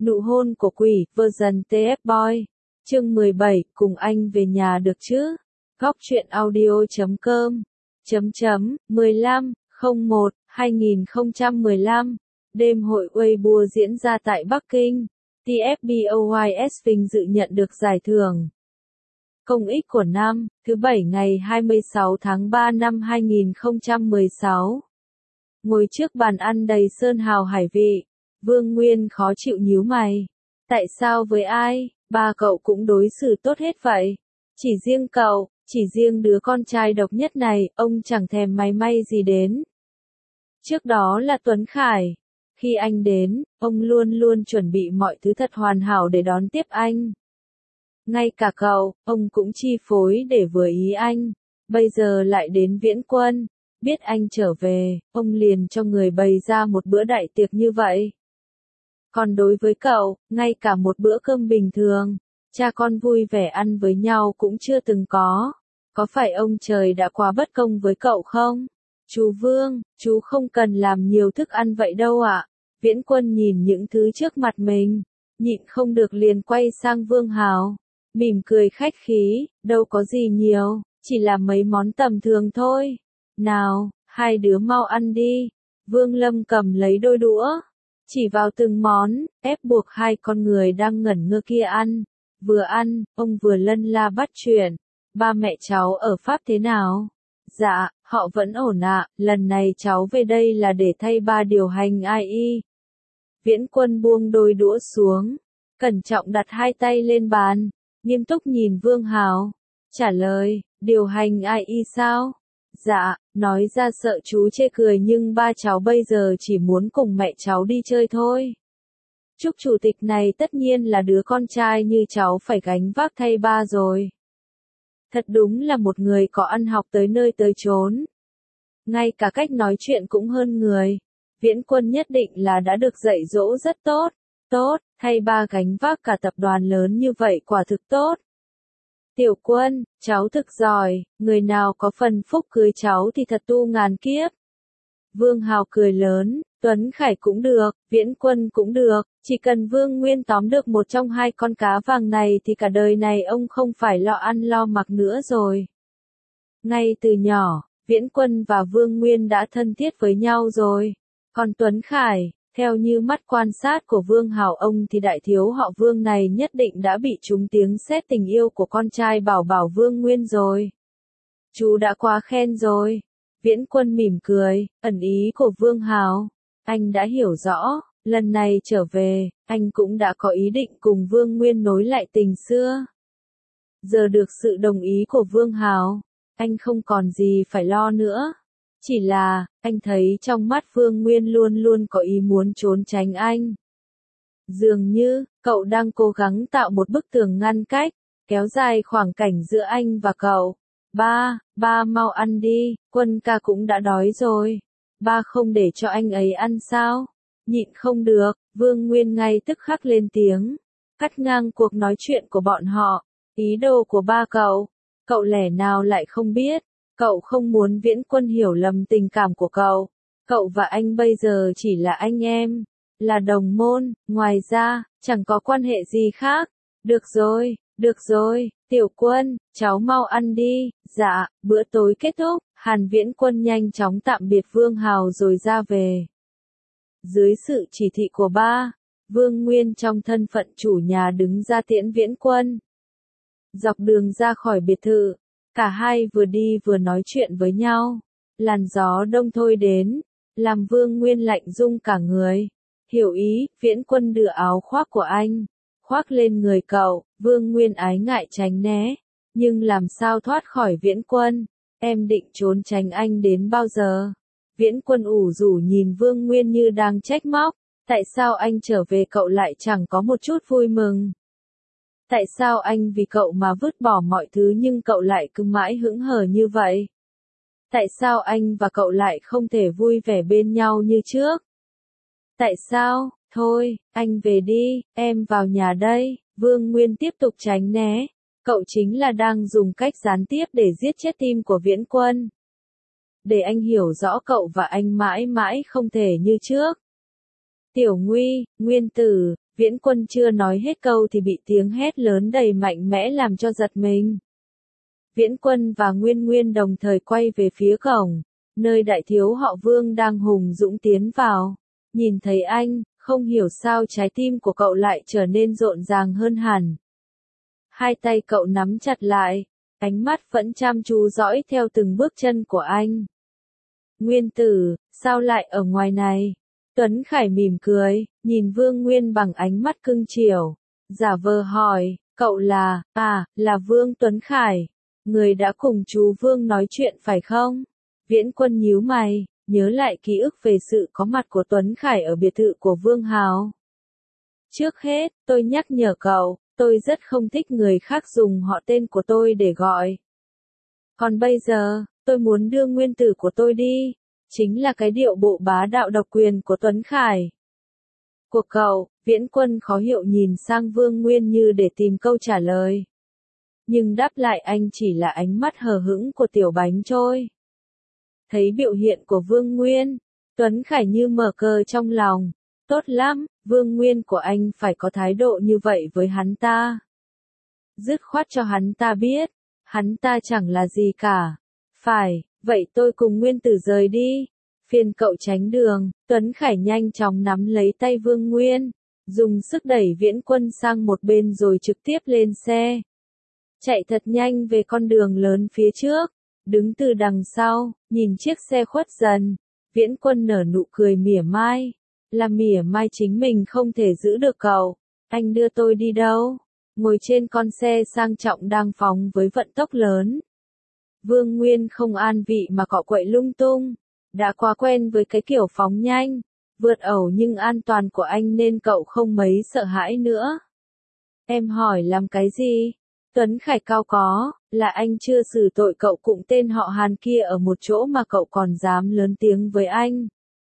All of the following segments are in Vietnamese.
Nụ hôn của quỷ, version TF Boy. Chương 17, cùng anh về nhà được chứ? Góc truyện audio.com. 15/01/2015. Đêm hội Weibo diễn ra tại Bắc Kinh. TFBOYS vinh dự nhận được giải thưởng công ích của năm, thứ Bảy ngày 26 tháng 3 năm 2016. Ngồi trước bàn ăn đầy sơn hào hải vị, Vương Nguyên khó chịu nhíu mày. Tại sao với ai, ba cậu cũng đối xử tốt hết vậy? Chỉ riêng cậu, chỉ riêng đứa con trai độc nhất này, ông chẳng thèm mày may gì đến. Trước đó là Tuấn Khải. Khi anh đến, ông luôn luôn chuẩn bị mọi thứ thật hoàn hảo để đón tiếp anh. Ngay cả cậu, ông cũng chi phối để vừa ý anh. Bây giờ lại đến Viễn Quân. Biết anh trở về, ông liền cho người bày ra một bữa đại tiệc như vậy. Còn đối với cậu, ngay cả một bữa cơm bình thường, cha con vui vẻ ăn với nhau cũng chưa từng có. Có phải ông trời đã quá bất công với cậu không? Chú Vương, chú không cần làm nhiều thức ăn vậy đâu ạ. Viễn Quân nhìn những thứ trước mặt mình, nhịn không được liền quay sang Vương Hào, mỉm cười khách khí, đâu có gì nhiều, chỉ là mấy món tầm thường thôi. Nào, hai đứa mau ăn đi. Vương Lâm cầm lấy đôi đũa, chỉ vào từng món, ép buộc hai con người đang ngẩn ngơ kia ăn. Vừa ăn, ông vừa lân la bắt chuyện. Ba mẹ cháu ở Pháp thế nào? Dạ, họ vẫn ổn ạ, lần này cháu về đây là để thay ba điều hành IE. Viễn Quân buông đôi đũa xuống, cẩn trọng đặt hai tay lên bàn, nghiêm túc nhìn Vương Hào, trả lời, điều hành IE sao? Dạ, nói ra sợ chú chê cười nhưng ba cháu bây giờ chỉ muốn cùng mẹ cháu đi chơi thôi. Chúc chủ tịch này tất nhiên là đứa con trai như cháu phải gánh vác thay ba rồi. Thật đúng là một người có ăn học tới nơi tới chốn. Ngay cả cách nói chuyện cũng hơn người. Viễn Quân nhất định là đã được dạy dỗ rất tốt. Tốt, thay ba gánh vác cả tập đoàn lớn như vậy quả thực tốt. Tiểu Quân, cháu thực giỏi, người nào có phần phúc cưới cháu thì thật tu ngàn kiếp. Vương Hào cười lớn, Tuấn Khải cũng được, Viễn Quân cũng được, chỉ cần Vương Nguyên tóm được một trong hai con cá vàng này thì cả đời này ông không phải lo ăn lo mặc nữa rồi. Ngay từ nhỏ, Viễn Quân và Vương Nguyên đã thân thiết với nhau rồi. Còn Tuấn Khải, theo như mắt quan sát của Vương Hào ông thì đại thiếu họ Vương này nhất định đã bị trúng tiếng sét tình yêu của con trai bảo bảo Vương Nguyên rồi. Chú đã quá khen rồi. Viễn Quân mỉm cười, ẩn ý của Vương Hào. Anh đã hiểu rõ, lần này trở về, anh cũng đã có ý định cùng Vương Nguyên nối lại tình xưa. Giờ được sự đồng ý của Vương Hào, anh không còn gì phải lo nữa. Chỉ là, anh thấy trong mắt Vương Nguyên luôn luôn có ý muốn trốn tránh anh. Dường như, cậu đang cố gắng tạo một bức tường ngăn cách, kéo dài khoảng cảnh giữa anh và cậu. Ba mau ăn đi, Quân ca cũng đã đói rồi. Ba không để cho anh ấy ăn sao? Nhịn không được, Vương Nguyên ngay tức khắc lên tiếng, cắt ngang cuộc nói chuyện của bọn họ. Ý đồ của ba cậu lẽ nào lại không biết? Cậu không muốn Viễn Quân hiểu lầm tình cảm của cậu. Cậu và anh bây giờ chỉ là anh em, là đồng môn, ngoài ra, chẳng có quan hệ gì khác. Được rồi, Tiểu Quân, cháu mau ăn đi. Dạ, bữa tối kết thúc, Hàn Viễn Quân nhanh chóng tạm biệt Vương Hào rồi ra về. Dưới sự chỉ thị của ba, Vương Nguyên trong thân phận chủ nhà đứng ra tiễn Viễn Quân. Dọc đường ra khỏi biệt thự, cả hai vừa đi vừa nói chuyện với nhau. Làn gió đông thôi đến, làm Vương Nguyên lạnh rung cả người. Hiểu ý, Viễn Quân đưa áo khoác của anh, khoác lên người cậu. Vương Nguyên ái ngại tránh né, nhưng làm sao thoát khỏi Viễn Quân? Em định trốn tránh anh đến bao giờ? Viễn Quân ủ rũ nhìn Vương Nguyên như đang trách móc. Tại sao anh trở về cậu lại chẳng có một chút vui mừng? Tại sao anh vì cậu mà vứt bỏ mọi thứ nhưng cậu lại cứ mãi hững hờ như vậy? Tại sao anh và cậu lại không thể vui vẻ bên nhau như trước? Tại sao? Thôi, anh về đi, em vào nhà đây. Vương Nguyên tiếp tục tránh né. Cậu chính là đang dùng cách gián tiếp để giết chết tim của Viễn Quân. Để anh hiểu rõ cậu và anh mãi mãi không thể như trước. Tiểu Nguy, Nguyên Tử, Viễn Quân chưa nói hết câu thì bị tiếng hét lớn đầy mạnh mẽ làm cho giật mình. Viễn Quân và Nguyên Nguyên đồng thời quay về phía cổng, nơi đại thiếu họ Vương đang hùng dũng tiến vào. Nhìn thấy anh, không hiểu sao trái tim của cậu lại trở nên rộn ràng hơn hẳn. Hai tay cậu nắm chặt lại, ánh mắt vẫn chăm chú dõi theo từng bước chân của anh. Nguyên tử, sao lại ở ngoài này? Tuấn Khải mỉm cười, nhìn Vương Nguyên bằng ánh mắt cưng chiều, giả vờ hỏi, cậu là Vương Tuấn Khải, người đã cùng chú Vương nói chuyện phải không? Viễn Quân nhíu mày, nhớ lại ký ức về sự có mặt của Tuấn Khải ở biệt thự của Vương Hào. Trước hết, tôi nhắc nhở cậu, tôi rất không thích người khác dùng họ tên của tôi để gọi. Còn bây giờ, tôi muốn đưa nguyên tử của tôi đi. Chính là cái điệu bộ bá đạo độc quyền của Tuấn Khải. Của cậu, Viễn Quân khó hiểu nhìn sang Vương Nguyên như để tìm câu trả lời. Nhưng đáp lại anh chỉ là ánh mắt hờ hững của tiểu bánh trôi. Thấy biểu hiện của Vương Nguyên, Tuấn Khải như mở cờ trong lòng. Tốt lắm, Vương Nguyên của anh phải có thái độ như vậy với hắn ta. Dứt khoát cho hắn ta biết, hắn ta chẳng là gì cả. Phải. Vậy tôi cùng Nguyên tử rời đi. Phiền cậu tránh đường, Tuấn Khải nhanh chóng nắm lấy tay Vương Nguyên, dùng sức đẩy Viễn Quân sang một bên rồi trực tiếp lên xe. Chạy thật nhanh về con đường lớn phía trước, đứng từ đằng sau, nhìn chiếc xe khuất dần. Viễn Quân nở nụ cười mỉa mai, là mỉa mai chính mình không thể giữ được cậu. Anh đưa tôi đi đâu? Ngồi trên con xe sang trọng đang phóng với vận tốc lớn. Vương Nguyên không an vị mà cọ quậy lung tung, đã quá quen với cái kiểu phóng nhanh, vượt ẩu nhưng an toàn của anh nên cậu không mấy sợ hãi nữa. Em hỏi làm cái gì? Tuấn Khải cao có, là anh chưa xử tội cậu cùng tên họ Hàn kia ở một chỗ mà cậu còn dám lớn tiếng với anh.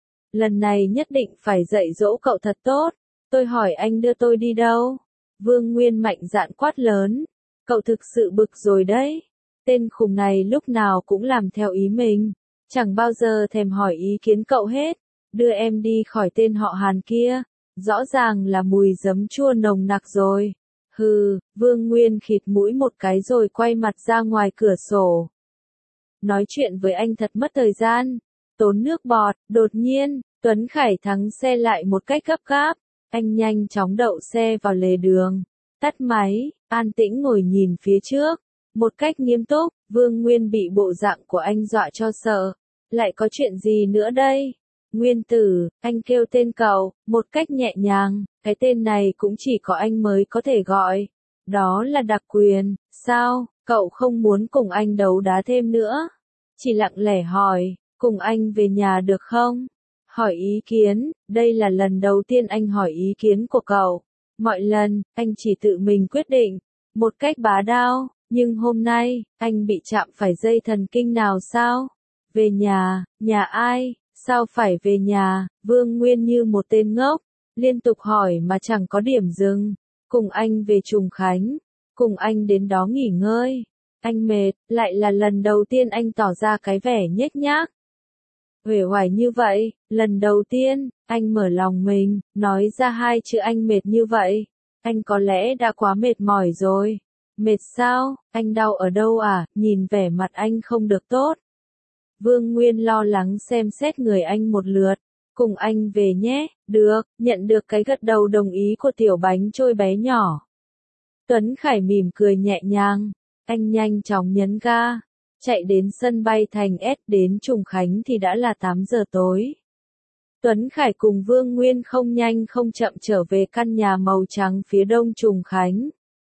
Lần này nhất định phải dạy dỗ cậu thật tốt, tôi hỏi anh đưa tôi đi đâu? Vương Nguyên mạnh dạn quát lớn, cậu thực sự bực rồi đấy. Tên khùng này lúc nào cũng làm theo ý mình, chẳng bao giờ thèm hỏi ý kiến cậu hết, đưa em đi khỏi tên họ Hàn kia, rõ ràng là mùi giấm chua nồng nặc rồi. Hừ, Vương Nguyên khịt mũi một cái rồi quay mặt ra ngoài cửa sổ. Nói chuyện với anh thật mất thời gian, tốn nước bọt, đột nhiên, Tuấn Khải thắng xe lại một cách gấp gáp, anh nhanh chóng đậu xe vào lề đường, tắt máy, an tĩnh ngồi nhìn phía trước. Một cách nghiêm túc, Vương Nguyên bị bộ dạng của anh dọa cho sợ. Lại có chuyện gì nữa đây? Nguyên tử, anh kêu tên cậu, một cách nhẹ nhàng, cái tên này cũng chỉ có anh mới có thể gọi. Đó là đặc quyền, sao, cậu không muốn cùng anh đấu đá thêm nữa? Chỉ lặng lẽ hỏi, cùng anh về nhà được không? Hỏi ý kiến, đây là lần đầu tiên anh hỏi ý kiến của cậu. Mọi lần, anh chỉ tự mình quyết định, một cách bá đạo. Nhưng hôm nay, anh bị chạm phải dây thần kinh nào sao? Về nhà ai? Sao phải về nhà? Vương Nguyên như một tên ngốc, liên tục hỏi mà chẳng có điểm dừng. Cùng anh về Trùng Khánh, cùng anh đến đó nghỉ ngơi. Anh mệt, lại là lần đầu tiên anh tỏ ra cái vẻ nhếch nhác. Uể oải như vậy, lần đầu tiên, anh mở lòng mình, nói ra hai chữ anh mệt như vậy. Anh có lẽ đã quá mệt mỏi rồi. Mệt sao, anh đau ở đâu à, nhìn vẻ mặt anh không được tốt. Vương Nguyên lo lắng xem xét người anh một lượt, cùng anh về nhé, được, nhận được cái gật đầu đồng ý của tiểu bánh trôi bé nhỏ. Tuấn Khải mỉm cười nhẹ nhàng, anh nhanh chóng nhấn ga, chạy đến sân bay thành S đến Trùng Khánh thì đã là 8 giờ tối. Tuấn Khải cùng Vương Nguyên không nhanh không chậm trở về căn nhà màu trắng phía đông Trùng Khánh.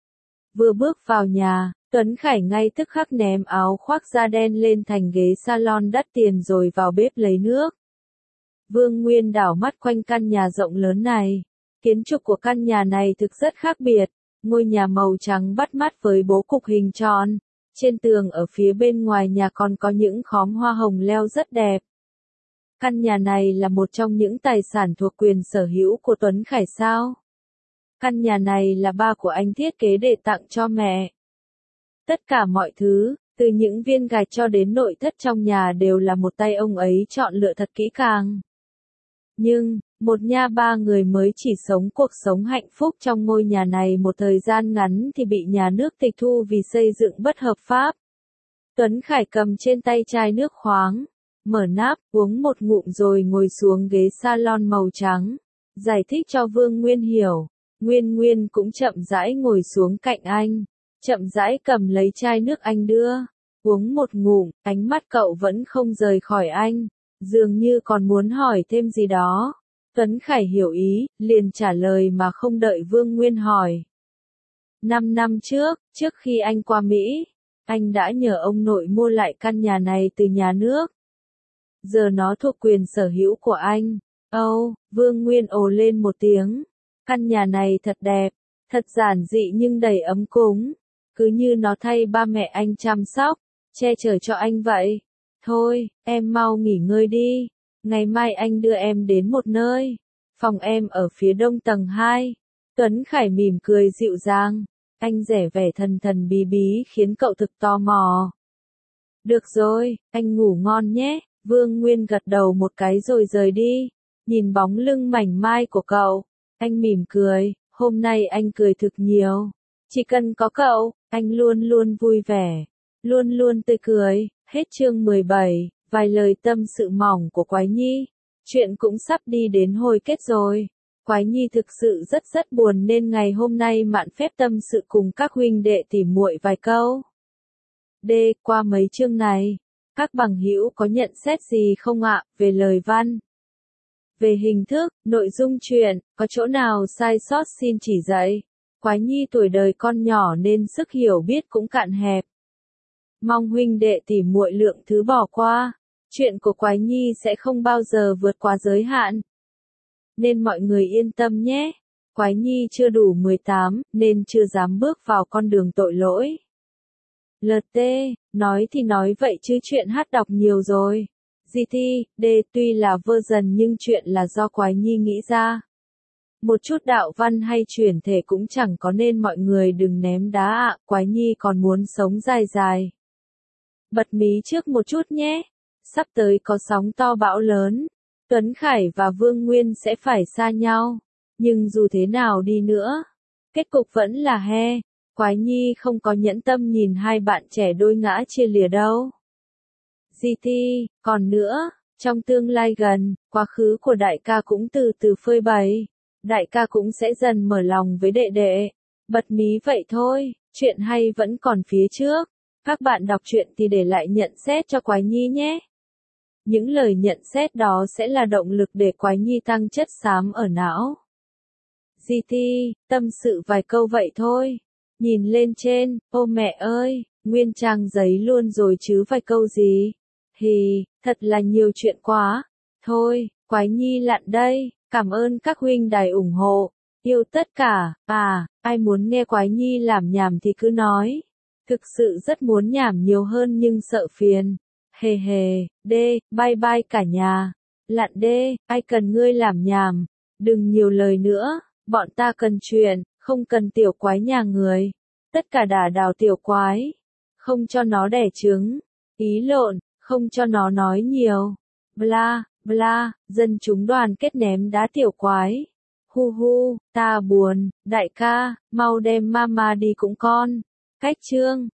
Vừa bước vào nhà, Tuấn Khải ngay tức khắc ném áo khoác da đen lên thành ghế salon đắt tiền rồi vào bếp lấy nước. Vương Nguyên đảo mắt quanh căn nhà rộng lớn này. Kiến trúc của căn nhà này thực rất khác biệt. Ngôi nhà màu trắng bắt mắt với bố cục hình tròn. Trên tường ở phía bên ngoài nhà còn có những khóm hoa hồng leo rất đẹp. Căn nhà này là một trong những tài sản thuộc quyền sở hữu của Tuấn Khải sao? Căn nhà này là ba của anh thiết kế để tặng cho mẹ. Tất cả mọi thứ, từ những viên gạch cho đến nội thất trong nhà đều là một tay ông ấy chọn lựa thật kỹ càng. Nhưng, Một nhà ba người mới chỉ sống cuộc sống hạnh phúc trong ngôi nhà này một thời gian ngắn thì bị nhà nước tịch thu vì xây dựng bất hợp pháp. Tuấn Khải cầm trên tay chai nước khoáng, mở nắp, uống một ngụm rồi ngồi xuống ghế salon màu trắng, giải thích cho Vương Nguyên hiểu. Nguyên Nguyên cũng chậm rãi ngồi xuống cạnh anh, chậm rãi cầm lấy chai nước anh đưa, uống một ngụm, ánh mắt cậu vẫn không rời khỏi anh, dường như còn muốn hỏi thêm gì đó. Tuấn Khải hiểu ý, liền trả lời mà không đợi Vương Nguyên hỏi. 5 năm trước khi anh qua Mỹ, anh đã nhờ ông nội mua lại căn nhà này từ nhà nước. Giờ nó thuộc quyền sở hữu của anh. Vương Nguyên ồ lên một tiếng. Căn nhà này thật đẹp, thật giản dị nhưng đầy ấm cúng. Cứ như nó thay ba mẹ anh chăm sóc, che chở cho anh vậy. Thôi, em mau nghỉ ngơi đi. Ngày mai anh đưa em đến một nơi. Phòng em ở phía đông tầng 2. Tuấn Khải mỉm cười dịu dàng. Anh rẻ vẻ thần thần bí bí khiến cậu thực tò mò. Được rồi, anh ngủ ngon nhé. Vương Nguyên gật đầu một cái rồi rời đi. Nhìn bóng lưng mảnh mai của cậu, anh mỉm cười. Hôm nay anh cười thực nhiều. Chỉ cần có cậu, anh luôn luôn vui vẻ. Luôn luôn tươi cười. Hết chương 17. Vài lời tâm sự mỏng của Quái Nhi. Chuyện cũng sắp đi đến hồi kết rồi. Quái Nhi thực sự rất buồn nên ngày hôm nay mạn phép tâm sự cùng các huynh đệ tỉ muội vài câu. Qua mấy chương này, các bằng hữu có nhận xét gì không ạ, về lời văn? Về hình thức, nội dung truyện, có chỗ nào sai sót xin chỉ dạy. Quái Nhi tuổi đời con nhỏ nên sức hiểu biết cũng cạn hẹp. Mong huynh đệ tỉ muội lượng thứ bỏ qua. Chuyện của Quái Nhi sẽ không bao giờ vượt qua giới hạn. Nên mọi người yên tâm nhé. Quái Nhi chưa đủ 18, nên chưa dám bước vào con đường tội lỗi. LT, nói thì nói vậy chứ chuyện hát đọc nhiều rồi. GT, D tuy là version nhưng chuyện là do Quái Nhi nghĩ ra. Một chút đạo văn hay chuyển thể cũng chẳng có nên mọi người đừng ném đá ạ, Quái Nhi còn muốn sống dài dài. Bật mí trước một chút nhé. Sắp tới có sóng to bão lớn. Tuấn Khải và Vương Nguyên sẽ phải xa nhau. Nhưng dù thế nào đi nữa, kết cục vẫn là he. Quái Nhi không có nhẫn tâm nhìn hai bạn trẻ đôi ngã chia lìa đâu. GT, còn nữa, trong tương lai gần, quá khứ của đại ca cũng từ từ phơi bày. Đại ca cũng sẽ dần mở lòng với đệ đệ. Bật mí vậy thôi, chuyện hay vẫn còn phía trước. Các bạn đọc truyện thì để lại nhận xét cho Quái Nhi nhé. Những lời nhận xét đó sẽ là động lực để Quái Nhi tăng chất xám ở não. GT, tâm sự vài câu vậy thôi. Nhìn lên trên, ô mẹ ơi, nguyên trang giấy luôn rồi chứ vài câu gì. Hì, thật là nhiều chuyện quá. Thôi, Quái Nhi lặn đây, cảm ơn các huynh đài ủng hộ. Yêu tất cả, ai muốn nghe Quái Nhi làm nhảm thì cứ nói. Thực sự rất muốn nhảm nhiều hơn nhưng sợ phiền. Hề, bye bye cả nhà. Lặn ai cần ngươi làm nhảm. Đừng nhiều lời nữa, bọn ta cần chuyện, không cần tiểu quái nhà người. Tất cả đả đào tiểu quái. Không cho nó đẻ trứng. Ý lộn, không cho nó nói nhiều. Bla, dân chúng đoàn kết ném đá tiểu quái. Hu, ta buồn, đại ca, mau đem mama đi cũng con. Cách chương.